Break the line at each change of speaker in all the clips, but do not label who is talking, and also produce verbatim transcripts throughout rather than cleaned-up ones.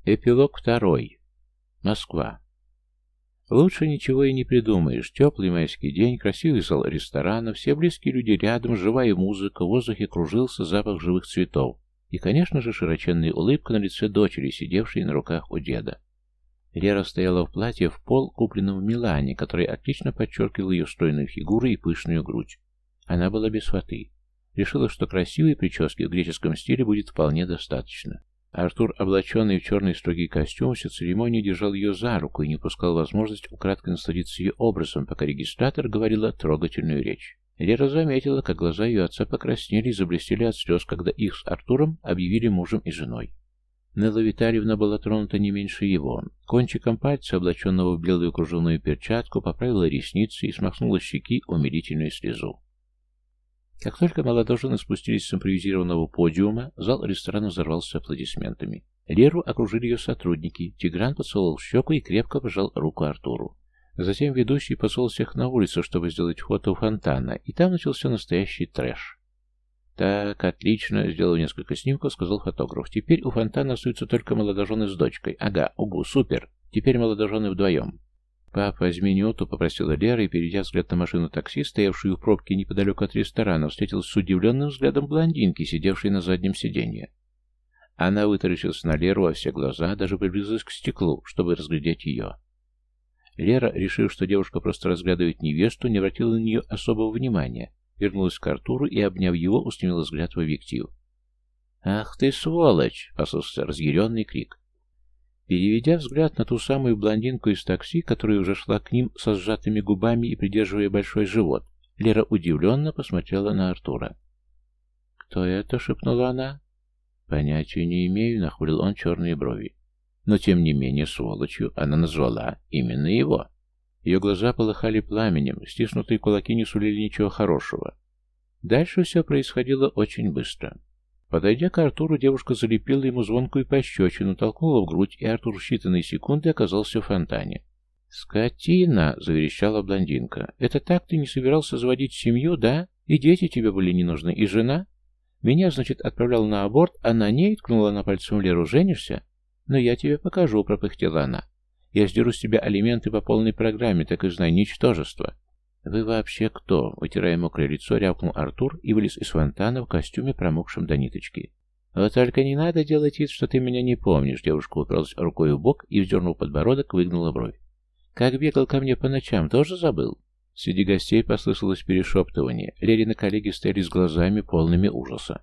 Эпилог второй. Москва. Лучше ничего и не придумаешь. Теплый майский день, красивый зал ресторана, все близкие люди рядом, живая музыка, в воздухе кружился запах живых цветов. И, конечно же, широченная улыбка на лице дочери, сидевшей на руках у деда. Лера стояла в платье в пол, купленном в Милане, которое отлично подчеркивало ее стройную фигуру и пышную грудь. Она была без фаты. Решила, что красивой прически в греческом стиле будет вполне достаточно. Артур, облаченный в черный строгий костюм, всю церемонию держал ее за руку и не упускал возможность украдкой насладиться ее образом, пока регистратор говорила трогательную речь. Лера заметила, как глаза ее отца покраснели и заблестели от слез, когда их с Артуром объявили мужем и женой. Нелла Витальевна была тронута не меньше его. Кончиком пальца, облаченного в белую кружевную перчатку, поправила ресницы и смахнула с щеки умилительную слезу. Как только молодожены спустились с импровизированного подиума, зал ресторана взорвался аплодисментами. Леру окружили ее сотрудники. Тигран поцеловал в щеку и крепко пожал руку Артуру. Затем ведущий позвал всех на улицу, чтобы сделать фото у фонтана, и там начался настоящий трэш. «Так, отлично», — сделал несколько снимков, сказал фотограф. «Теперь у фонтана остаются только молодожены с дочкой. Ага, угу, супер. Теперь молодожены вдвоем». «Пап, возьми минуту», — попросила Лера, и, перейдя взгляд на машину такси, стоявшую в пробке неподалеку от ресторана, встретилась с удивленным взглядом блондинки, сидевшей на заднем сиденье. Она вытаращилась на Леру во все глаза, даже приблизилась к стеклу, чтобы разглядеть ее. Лера, решив, что девушка просто разглядывает невесту, не обратила на нее особого внимания, вернулась к Артуру и, обняв его, устремила взгляд в объектив. «Ах ты, сволочь!» — послышался разъяренный крик. Переведя взгляд на ту самую блондинку из такси, которая уже шла к ним со сжатыми губами и придерживая большой живот, Лера удивленно посмотрела на Артура. «Кто это?» — шепнула она. «Понятия не имею», — нахмурил он черные брови. Но, тем не менее, сволочью она назвала именно его. Ее глаза полыхали пламенем, стиснутые кулаки не сулили ничего хорошего. Дальше все происходило очень быстро. Подойдя к Артуру, девушка залепила ему звонкую пощечину, толкнула в грудь, и Артур в считанные секунды оказался в фонтане. «Скотина!» — заверещала блондинка. «Это так ты не собирался заводить семью, да? И дети тебе были не нужны, и жена? Меня, значит, отправлял на аборт, а на ней ткнула на пальцем Леру. Женишься? Но я тебе покажу», — пропыхтела она. «Я сдеру с тебя алименты по полной программе, так и знай, ничтожество». «Вы вообще кто?» — вытирая мокрое лицо, рявкнул Артур и вылез из фонтана в костюме, промокшем до ниточки. «Вот только не надо делать вид, что ты меня не помнишь», — девушка уперлась рукой в бок и, вздернув подбородок, выгнула бровь. «Как бегал ко мне по ночам, тоже забыл?» Среди гостей послышалось перешептывание. Лерины коллеги стояли с глазами, полными ужаса.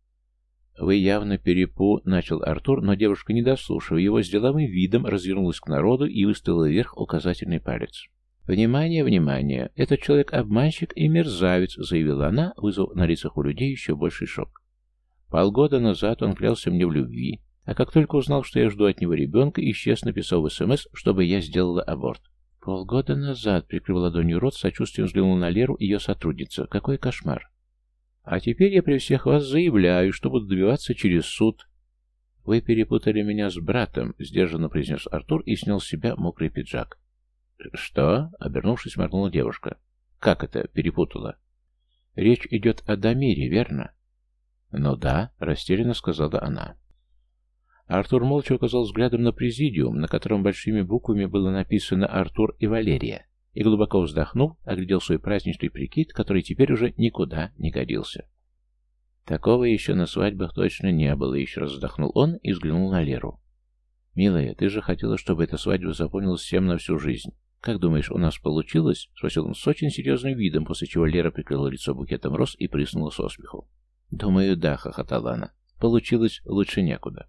«Вы явно перепу...» — начал Артур, но девушка, не дослушав его, с деловым видом развернулась к народу и выставила вверх указательный палец. «Внимание, внимание! Этот человек обманщик и мерзавец», — заявила она, вызвав на лицах у людей еще больший шок. «Полгода назад он клялся мне в любви, а как только узнал, что я жду от него ребенка, исчез, написав в СМС, чтобы я сделала аборт». «Полгода назад», — прикрыв ладонью рот, сочувствием взглянул на Леру ее сотрудница. «Какой кошмар!» «А теперь я при всех вас заявляю, что буду добиваться через суд». «Вы перепутали меня с братом», — сдержанно произнес Артур и снял с себя мокрый пиджак. «Что?» — обернувшись, моргнула девушка. «Как это перепутала?» «Речь идет о Дамире, верно?» «Ну да», — растерянно сказала она. Артур молча указал взглядом на президиум, на котором большими буквами было написано «Артур и Валерия», и, глубоко вздохнув, оглядел свой праздничный прикид, который теперь уже никуда не годился. «Такого еще на свадьбах точно не было», — еще раз вздохнул он и взглянул на Леру. «Милая, ты же хотела, чтобы эта свадьба запомнилась всем на всю жизнь. Как думаешь, у нас получилось?» — спросил он с очень серьезным видом, после чего Лера прикрыла лицо букетом роз и прыснула со смеху. «Думаю, да», — хохотала она. «Получилось лучше некуда».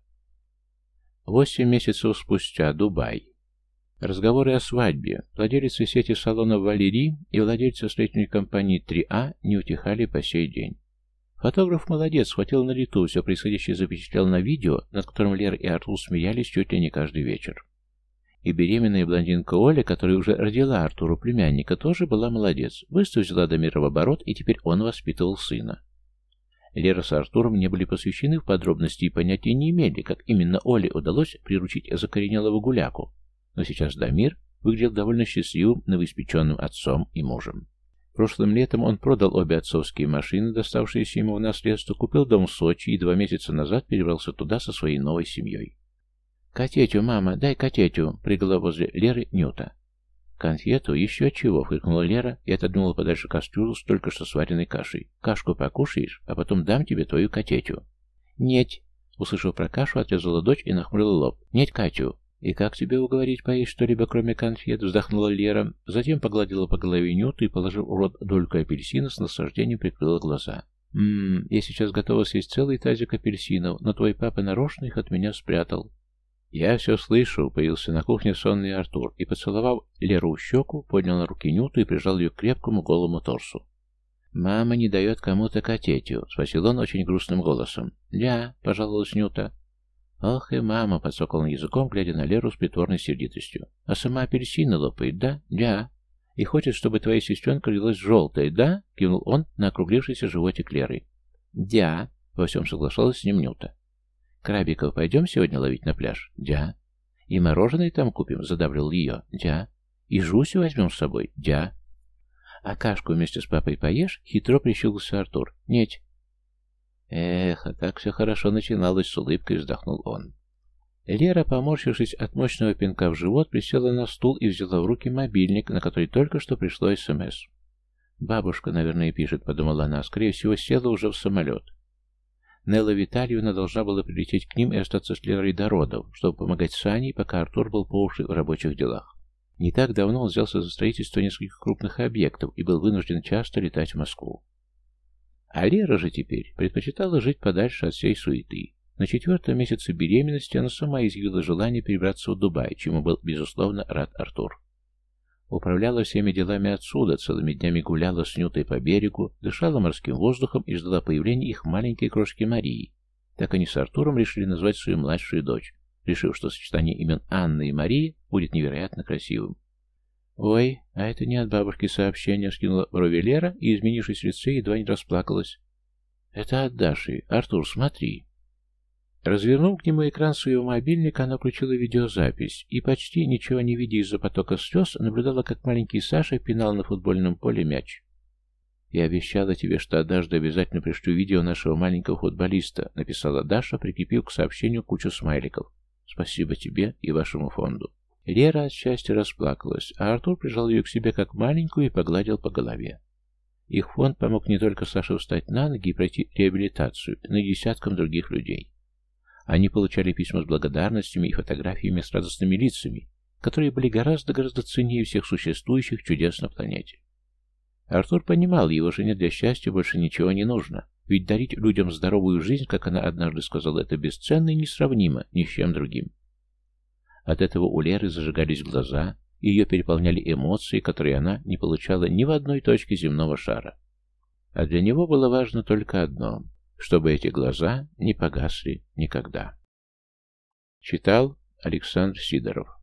Восемь месяцев спустя. Дубай. Разговоры о свадьбе. Владелицы сети салонов «Валерий» и владельцы строительной компании три А не утихали по сей день. Фотограф молодец, схватил на лету, все происходящее запечатлел на видео, над которым Лера и Артур смеялись чуть ли не каждый вечер. И беременная блондинка Оля, которая уже родила Артуру племянника, тоже была молодец. Быстро взяла Дамира в оборот, и теперь он воспитывал сына. Лера с Артуром не были посвящены в подробности и понятия не имели, как именно Оле удалось приручить закоренелого гуляку. Но сейчас Дамир выглядел довольно счастливым, новоиспеченным отцом и мужем. Прошлым летом он продал обе отцовские машины, доставшиеся ему в наследство, купил дом в Сочи и два месяца назад перебрался туда со своей новой семьей. «Котетю, мама, дай котетю!» — прыгала возле Леры Нюта. «Конфету? Еще чего?» — фыркнула Лера и отодвинула подальше кастрюлю с только что сваренной кашей. «Кашку покушаешь, а потом дам тебе твою котетю». «Нет!» — услышав про кашу, отрезала дочь и нахмурила лоб. «Нет, Катю!» «И как тебе уговорить поесть что-либо, кроме конфет?» — вздохнула Лера. Затем погладила по голове Нюту и, положив в рот дольку апельсина, с наслаждением прикрыла глаза. «Ммм, я сейчас готова съесть целый тазик апельсинов, но твой папа нарочно их от меня спрятал». «Я все слышу», — появился на кухне сонный Артур и, поцеловав Леру в щеку, поднял на руки Нюту и прижал ее к крепкому голому торсу. «Мама не дает кому-то котетю?» — спросил он очень грустным голосом. «Ля», — пожаловалась Нюта. «Ох и мама!» — подсокал он языком, глядя на Леру с притворной сердитостью. «А сама апельсины лопает, да? Да. И хочет, чтобы твоя сестренка родилась желтая, да?» — кивнул он на округлившийся животик Леры. «Дя!» — во всем соглашалась с ним Нюта. «Крабиков пойдем сегодня ловить на пляж?» «Дя». «И мороженое там купим?» — задавлил ее. «Дя». «И Жусю возьмем с собой?» «Дя». «А кашку вместе с папой поешь?» — хитро прищурился Артур. «Нет». «Эх, а как все хорошо начиналось!» — с улыбкой вздохнул он. Лера, поморщившись от мощного пинка в живот, присела на стул и взяла в руки мобильник, на который только что пришло СМС. «Бабушка, наверное, пишет», — подумала она. Скорее всего, села уже в самолет. Нелла Витальевна должна была прилететь к ним и остаться с Лерой до родов, чтобы помогать Сане, пока Артур был по уши в рабочих делах. Не так давно он взялся за строительство нескольких крупных объектов и был вынужден часто летать в Москву. А Лера же теперь предпочитала жить подальше от всей суеты. На четвертом месяце беременности она сама изъявила желание перебраться в Дубай, чему был, безусловно, рад Артур. Управляла всеми делами отсюда, целыми днями гуляла с Нютой по берегу, дышала морским воздухом и ждала появления их маленькой крошки Марии. Так они с Артуром решили назвать свою младшую дочь, решив, что сочетание имен Анна и Марии будет невероятно красивым. «Ой, а это не от бабушки сообщение», — скинула брови Лера и, изменившись в лице, едва не расплакалась. «Это от Даши. Артур, смотри». Развернув к нему экран своего мобильника, она включила видеозапись и, почти ничего не видя из-за потока слез, наблюдала, как маленький Саша пинал на футбольном поле мяч. «Я обещала тебе, что однажды обязательно пришлю видео нашего маленького футболиста», — написала Даша, прикрепив к сообщению кучу смайликов. «Спасибо тебе и вашему фонду». Лера от счастья расплакалась, а Артур прижал ее к себе как маленькую и погладил по голове. Их фонд помог не только Саше встать на ноги и пройти реабилитацию, но и десяткам других людей. Они получали письма с благодарностями и фотографиями с радостными лицами, которые были гораздо-гораздо ценнее всех существующих чудес на планете. Артур понимал, его жене для счастья больше ничего не нужно, ведь дарить людям здоровую жизнь, как она однажды сказала, это бесценно и несравнимо ни с чем другим. От этого у Леры зажигались глаза, и ее переполняли эмоции, которые она не получала ни в одной точке земного шара. А для него было важно только одно — чтобы эти глаза не погасли никогда. Читал Александр Сидоров.